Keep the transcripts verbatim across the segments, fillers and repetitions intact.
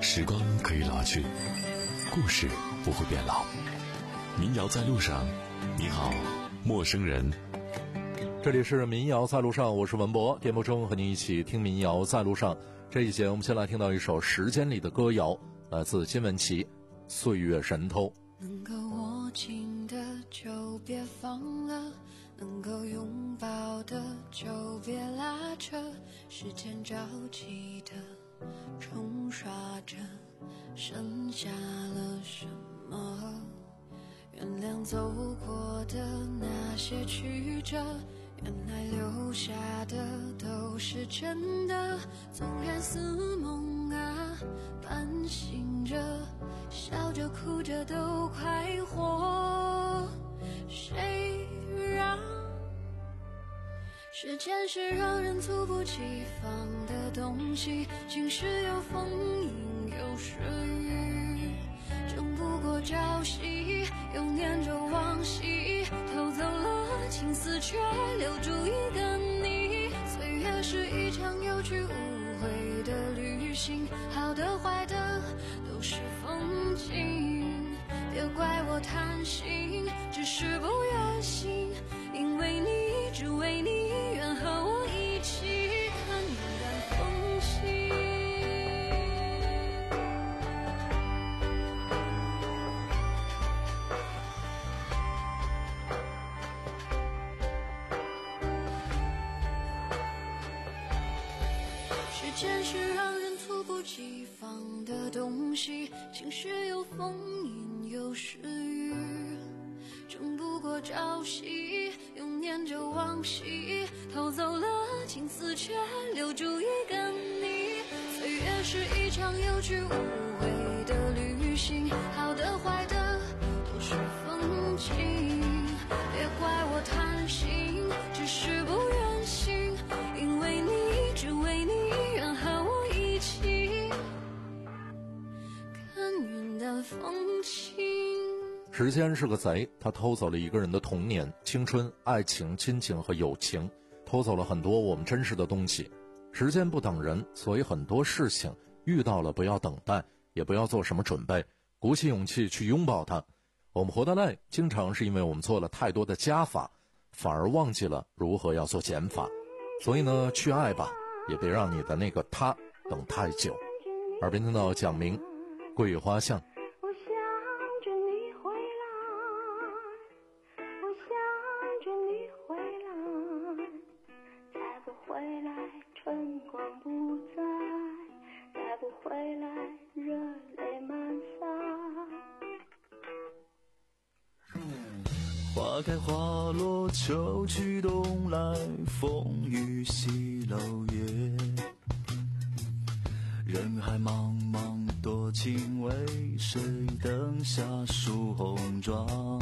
时光可以老去，故事不会变老。民谣在路上，你好，陌生人。 这里是民谣在路上，我是文博，电波中和您一起听民谣在路上。这一节我们先来听到一首时间里的歌谣，来自金玟岐《岁月神偷》。 能够握紧的就别放了，能够拥抱的就别拉扯，时间着急的冲刷着，剩下了什么？原谅走过的那些曲折，原来留下的都是真的，纵然似梦啊，半醒着，笑着哭着都快活。谁让时间是让人猝不及防的东西，晴时有风，阴有时雨，争不过朝夕，又念着往昔，偷走了青丝，却留住一个你。岁月是一场有去无回的旅行，好的坏的都是风景，别怪我贪心，只是不愿醒，因为你，只为你，愿和我一起看云淡风轻。时间是让人猝不及防的东西，晴时有风，阴有时雨，争不过朝夕，又念着往昔，偷走了青丝，却留住一个你。岁月是一场有去无回的旅行，好的坏的都是风景，别怪我贪心，只是不愿醒，因为你，只为你，愿和我一起看云淡风轻。 时间是个贼，他偷走了一个人的童年、青春、爱情、亲情和友情，偷走了很多我们真实的东西。时间不等人，所以很多事情遇到了不要等待，也不要做什么准备，鼓起勇气去拥抱它。我们活得累，经常是因为我们做了太多的加法，反而忘记了如何要做减法。所以呢，去爱吧，也别让你的那个他等太久。耳边听到蒋明《桂花巷》。 我想着你回来，我想着你回来，再不回来春光不再，再不回来热泪满腮。 花开花落秋去冬来，风雨西楼夜，人海茫茫多情为谁灯下数红妆。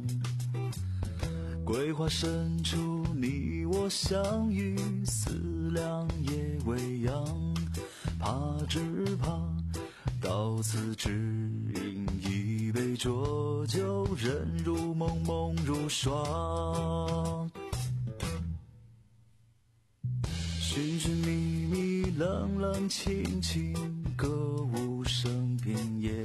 桂花深处你我相遇，思量也未央，怕只怕到此只因一杯浊酒，人如梦梦如霜。寻寻觅觅冷冷清清，歌舞升平夜，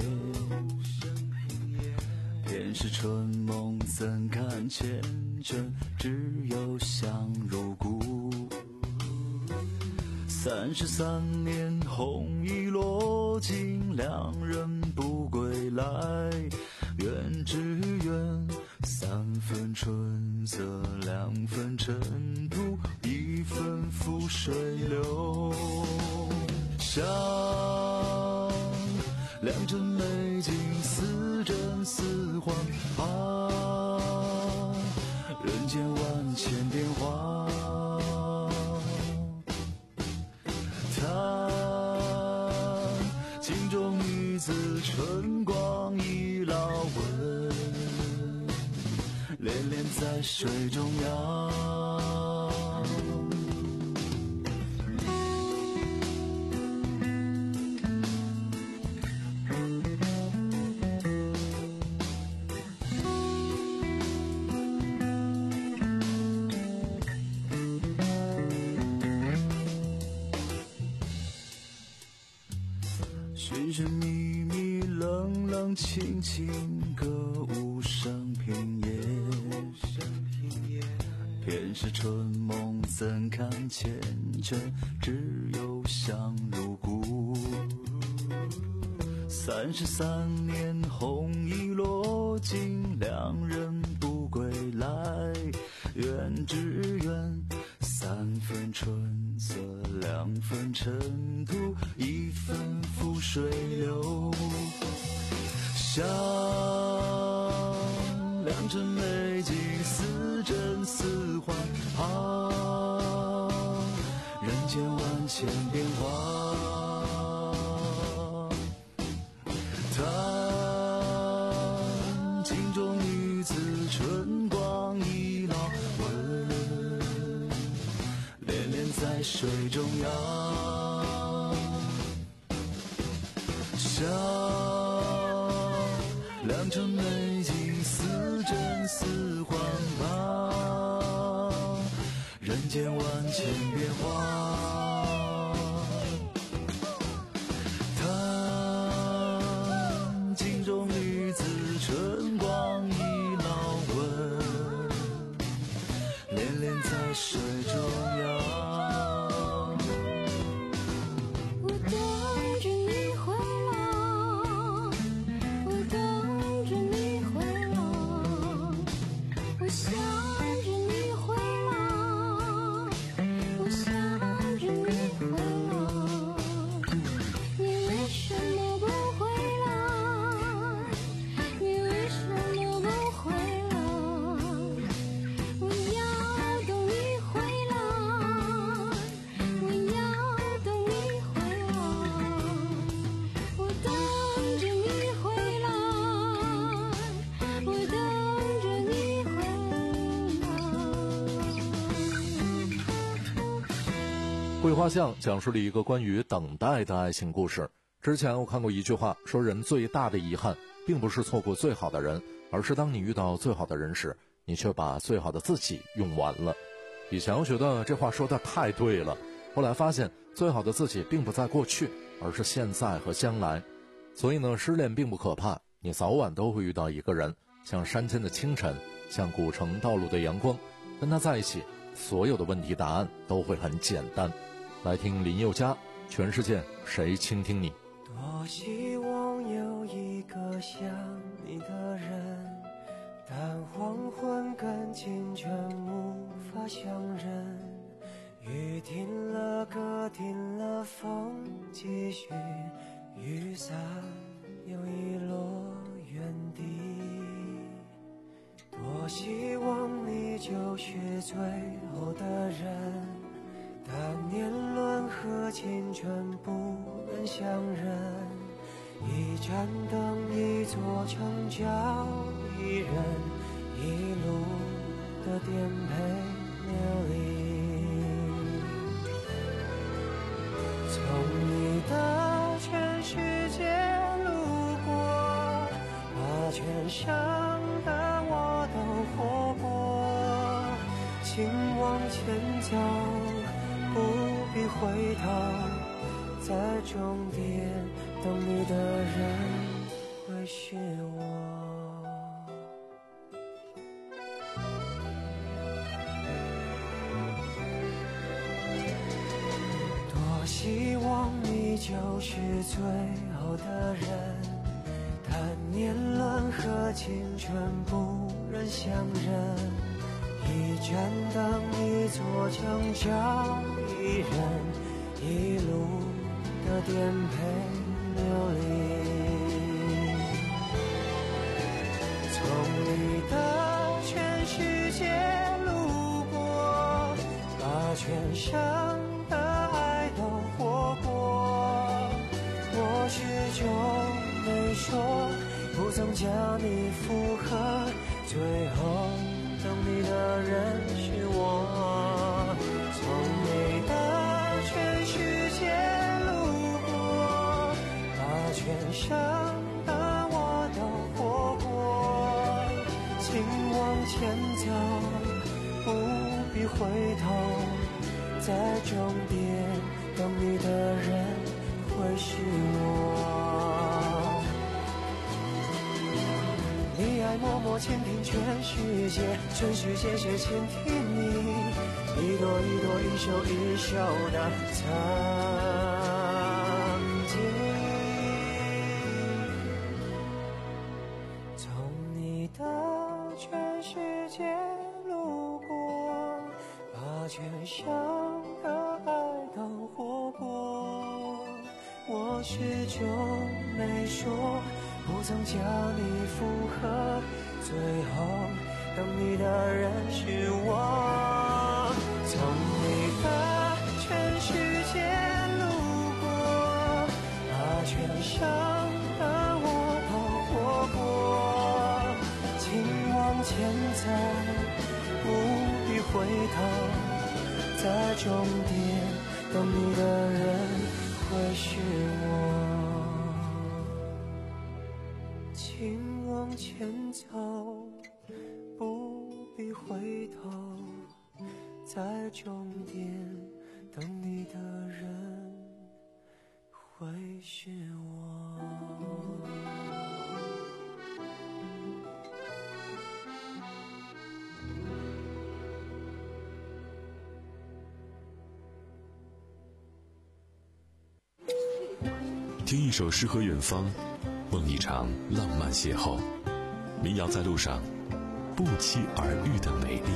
便是春梦怎堪缱绻，只有相如故。三十三年红衣落尽，两人不归来，愿只愿三分春色，两分尘土，一分浮水流。想良辰美景，似真似幻啊，人间万千变化。镜中女子春光已老纹，恋恋在水中央。 寻寻觅觅，冷冷清清，歌舞升平野。偏是春梦怎堪缱绻，只有相如故。三十三年红衣落尽，两人不归来。愿只愿三分春色，两分尘土，一分覆水流。想良辰美景，似真似幻啊，人间万千变化。叹镜中女子，春光已老，问恋恋在水中央。想良辰美景，似真似幻吧，人间万千变化。叹镜中女子，春光已老，问恋恋在水中央。 桂花巷讲述了一个关于等待的爱情故事。之前我看过一句话，说人最大的遗憾并不是错过最好的人，而是当你遇到最好的人时，你却把最好的自己用完了。以前我觉得这话说的太对了，后来发现最好的自己并不在过去，而是现在和将来。所以呢，失恋并不可怕，你早晚都会遇到一个人，像山间的清晨，像古城道路的阳光，跟他在一起，所有的问题答案都会很简单。来听林宥嘉，全世界谁倾听你。 多希望有一个像你的人，但黄昏跟清晨无法相认。雨停了，歌停了，风继续，雨伞又遗落原地。多希望你就是最后的人，但年轮和青春不能相认。一盏灯，一座城郊，一人一路的颠沛流离。从你的全世界路过，把全盛的我都活过。请往前走，不必回头，在终点等你的人会是我。多希望你就是最后的人，但年轮和青春不忍相认。一盏灯，一座城郊，一人一路的颠沛流离。从你的全世界路过，把全盛的爱都活过。我始终没说，不曾将你附和，最后等你的人是我。从你的全世界路过，把全盛的我都活过。请往前走，不必回头，在终点等你的人会是我。 在默默倾听全世界，全世界是倾听你一朵一朵一袖一袖的曾经。从你的全世界路过，把全乡的爱都活过，我许久没说，不曾将你附和，最后等你的人是我。从你的全世界路过，把全乡的我都活过，请往前走，不必回头，在终点等你的人会是我。请往前走，不必回头，在终点等你的人会是我。 听一首诗和远方，梦一场浪漫邂逅。民谣在路上，不期而遇的美丽。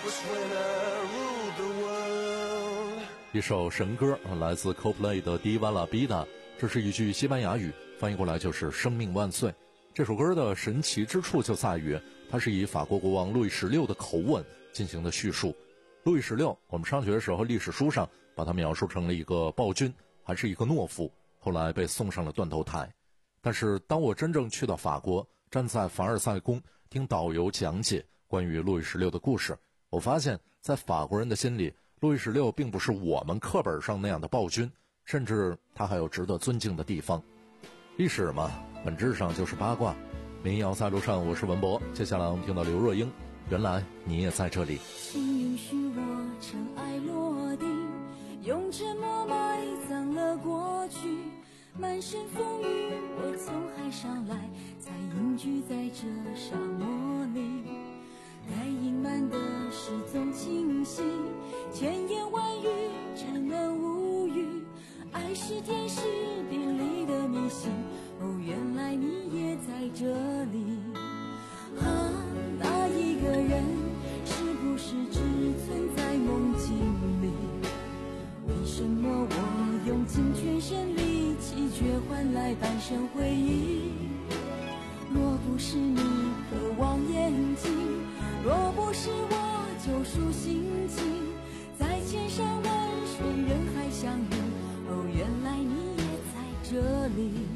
一首神歌来自 Coldplay 的 Viva la Vida， 这是一句西班牙语，翻译过来就是生命万岁。这首歌的神奇之处就在于它是以法国国王路易十六的口吻进行的叙述。路易十六我们上学的时候历史书上把他描述成了一个暴君，还是一个懦夫，后来被送上了断头台。但是当我真正去到法国，站在凡尔赛宫听导游讲解关于路易十六的故事，我发现在法国人的心里，路易十六并不是我们课本上那样的暴君，甚至他还有值得尊敬的地方。历史嘛，本质上就是八卦。民谣在路上，我是文博。接下来我们听到刘若英，原来你也在这里。 请允许我尘埃落定，用沉默埋葬了过去，满身风雨我从海上来，才隐居在这沙漠里。该隐瞒的事总清晰，千言万语只能无语，爱是天时地利的迷信，哦，原来你也在这里。啊，那一个人是不是只存在梦境里？为什么我用尽全身力气，却换来半生回忆？若不是你渴望眼睛，若不是我救赎心情，在千山万水人海相遇，哦，原来你也在这里。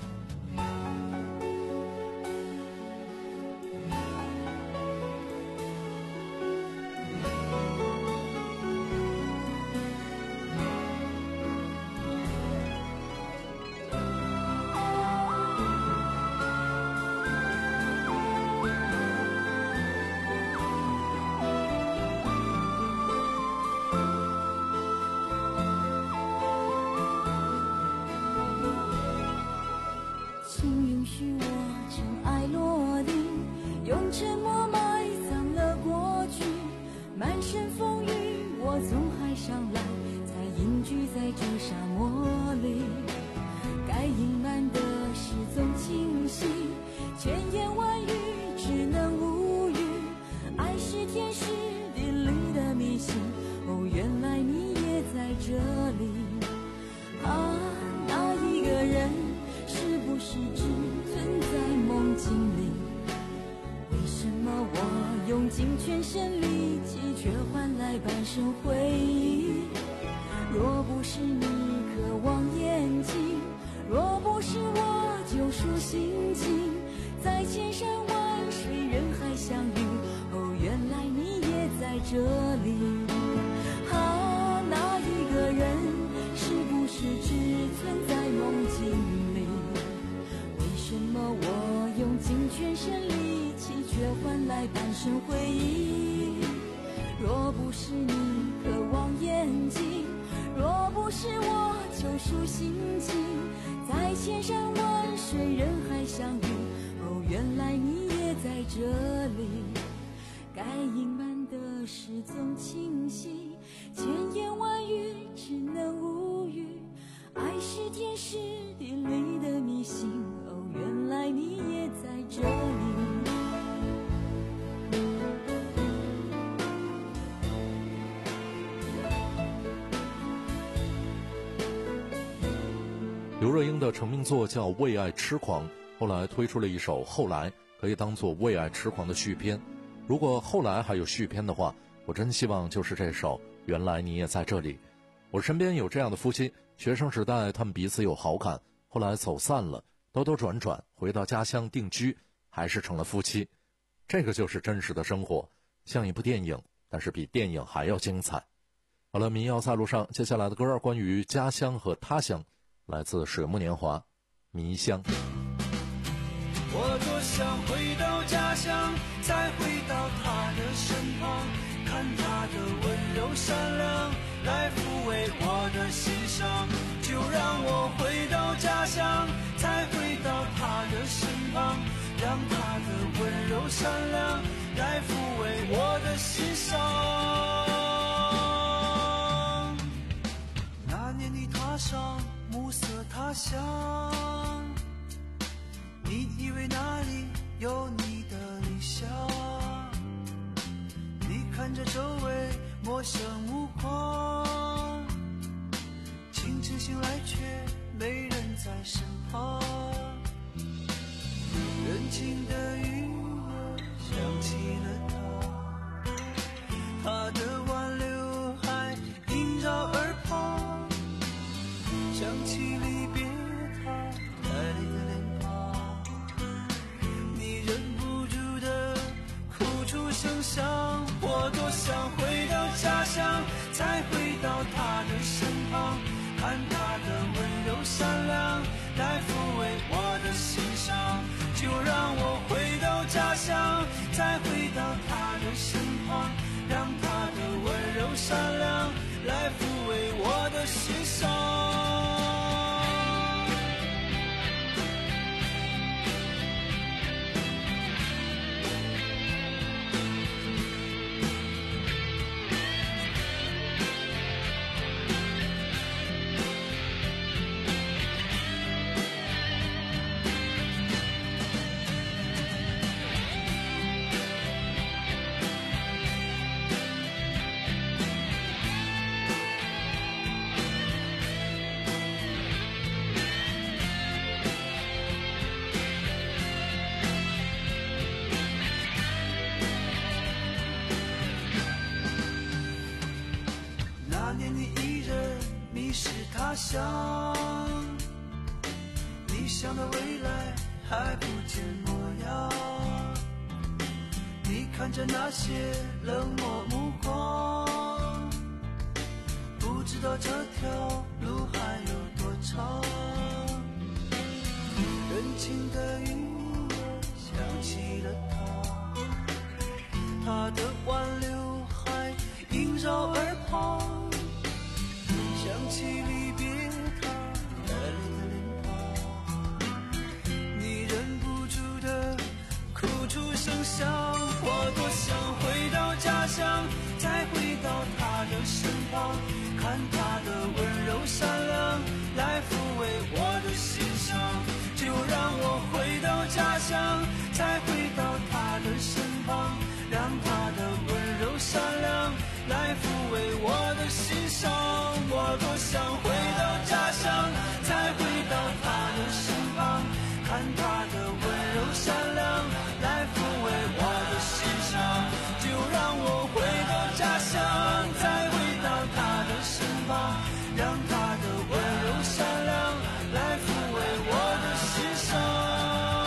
用尽全身力气，却换来半生回忆。若不是你渴望眼睛，若不是我救赎心情，在千山万水人海相遇，哦，原来你也在这里。啊，那一个人是不是只存在梦境里？为什么我用尽全身力气，却换来半生回忆？若不是你渴望眼睛，若不是我救赎心情，在千山万水人海相遇，哦，原来你也在这里。该隐瞒的事总清晰，千言万语只能无语，爱是天时地利的迷信，哦，原来你也在这里。 刘若英的成名作叫《为爱痴狂》，后来推出了一首《后来》，可以当作《为爱痴狂》的续篇。如果后来还有续篇的话，我真希望就是这首《原来你也在这里》。我身边有这样的夫妻，学生时代他们彼此有好感，后来走散了，兜兜转转回到家乡定居，还是成了夫妻。这个就是真实的生活，像一部电影，但是比电影还要精彩。好了，民谣在路上，接下来的歌关于家乡和他乡，来自水木年华，迷乡。 我多想回到家乡，再回到他的身旁，看他的温柔善良来抚慰我的心伤。就让我回到家乡，再回到他的身旁，让他的温柔善良来抚慰我的心伤。那年你踏上暮色他乡，你以为那里有你的理想，你看着周围陌生目光，清晨醒来却没人在身旁，人情的余额想起了他，他的挽留还萦绕耳旁，想起离别他带泪的脸庞，你忍不住的哭出声响，我多想回到家乡，再回到他的身旁，看他的温柔善良来抚慰我的心伤，就让我回到家乡，再回到他的身旁，让他的温柔善良来抚慰我的心伤。那年你一人迷失他乡，理想的未来还不见模样，你看着那些冷漠目光，不知道这条路还有多长，人情的余额想起了他，他的挽留还萦绕耳旁，想起离别他带泪的脸庞，你忍不住的哭出声响，我多想回到家乡，再回到他的身旁，看他的温柔善良来抚慰我的心伤，就让我回到家乡，再回到他的身旁，让他的温柔善良来抚慰我的心伤，我多想回到家乡，再回到他的身旁，看他的温柔善良来抚慰我的心伤，就让我回到家乡，再回到他的身旁，让他的温柔善良来抚慰我的心伤。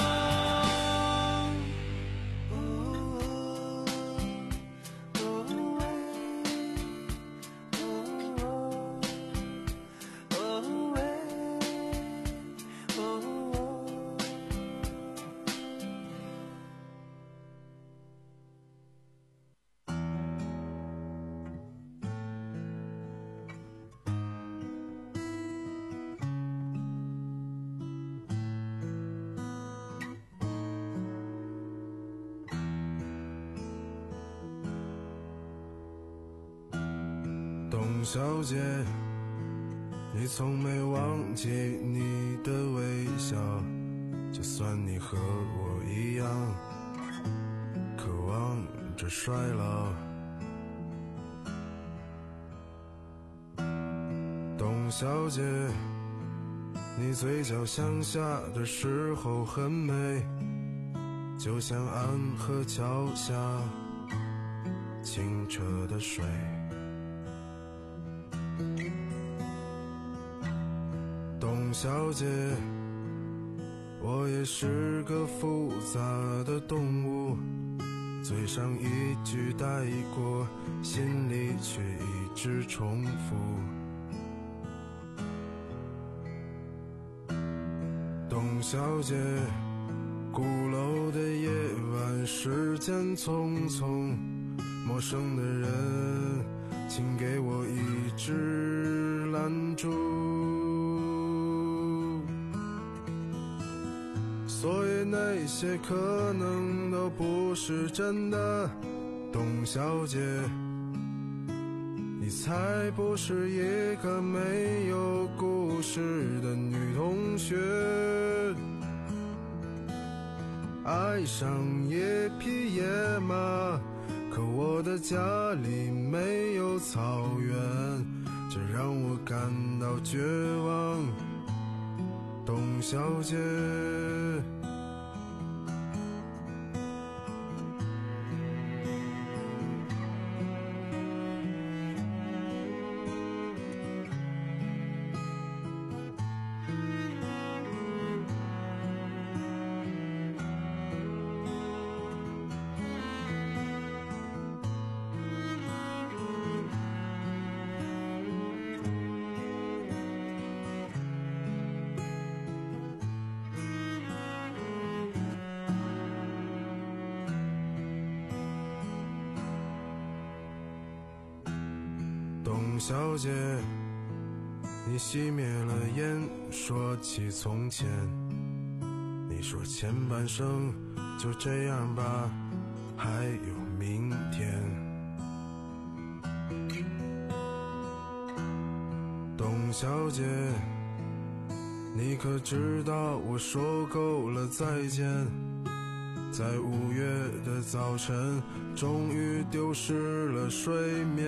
董小姐，你从没忘记你的微笑，就算你和我一样渴望着衰老。董小姐，你嘴角向下的时候很美，就像安河桥下清澈的水。董小姐，我也是个复杂的动物，嘴上一句带过，心里却一直重复。董小姐，鼓楼的夜晚，时间匆匆，陌生的人，请给我一支蜡烛。所以那些可能都不是真的，董小姐，你才不是一个没有故事的女同学。爱上一匹野马，可可我的家里没有草原，这让我感到绝望。董小姐，董小姐，你熄灭了烟，说起从前，你说前半生就这样吧，还有明天。董小姐，你可知道我说够了再见，在五月的早晨终于丢失了睡眠，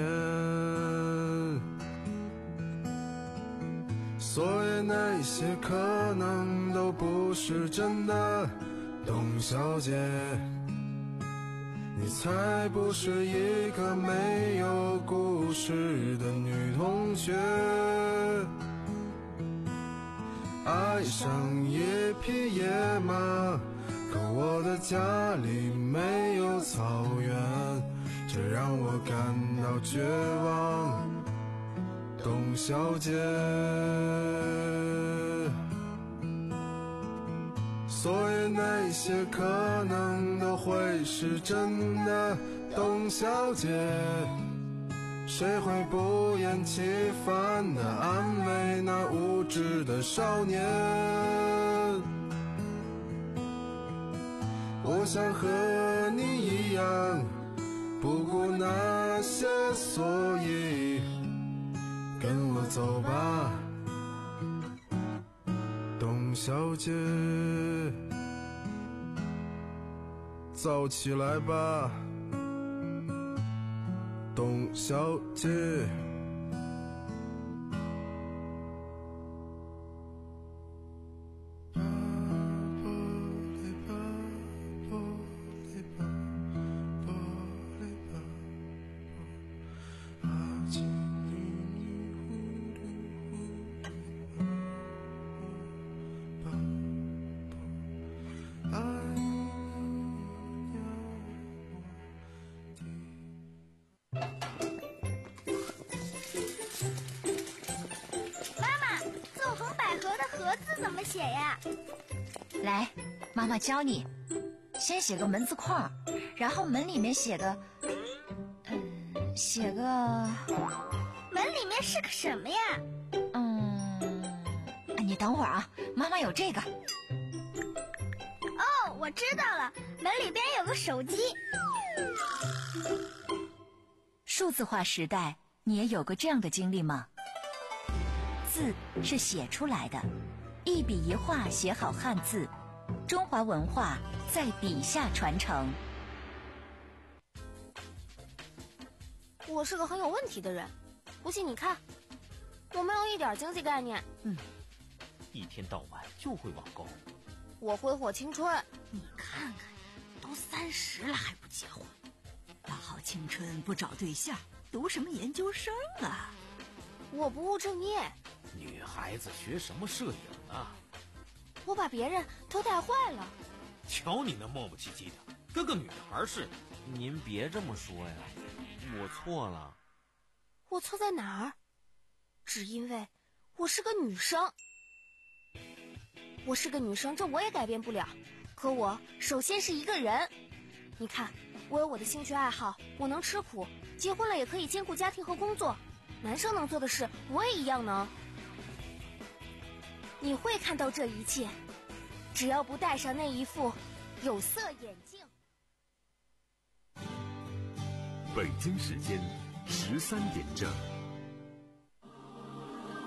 所以那些可能都不是真的。董小姐，你才不是一个没有故事的女同学，爱上一匹野马，可我的家里没有草原，这让我感到绝望。董小姐，所以那些可能都会是真的。董小姐，谁会不厌其烦地安慰那无知的少年？我想和你一样，不顾那些所以，跟我走吧，董小姐，燥起来吧，董小姐。 怎么写呀？ 来，妈妈教你，先写个门字框，然后门里面写个，嗯，写个， 门里面是个什么呀？ 嗯，你等会儿啊，妈妈有这个。 哦，我知道了，门里边有个手机。 数字化时代，你也有过这样的经历吗？字是写出来的，一笔一画写好汉字，中华文化在笔下传承。 我是个很有问题的人，不信你看，我没有一点经济概念。 嗯，一天到晚就会网购。 我挥霍青春。 你看看，都三十了还不结婚，大好青春不找对象，读什么研究生啊？ 我不务正业。 女孩子学什么摄影啊？ 我把别人都带坏了。 瞧你那磨磨唧唧的，跟个女孩似的。 您别这么说呀，我错了。 我错在哪儿？只因为我是个女生。我是个女生，这我也改变不了。可我首先是一个人。你看，我有我的兴趣爱好，我能吃苦，结婚了也可以兼顾家庭和工作。男生能做的事，我也一样能。你会看到这一切，只要不戴上那一副有色眼镜。 北京时间十三点整。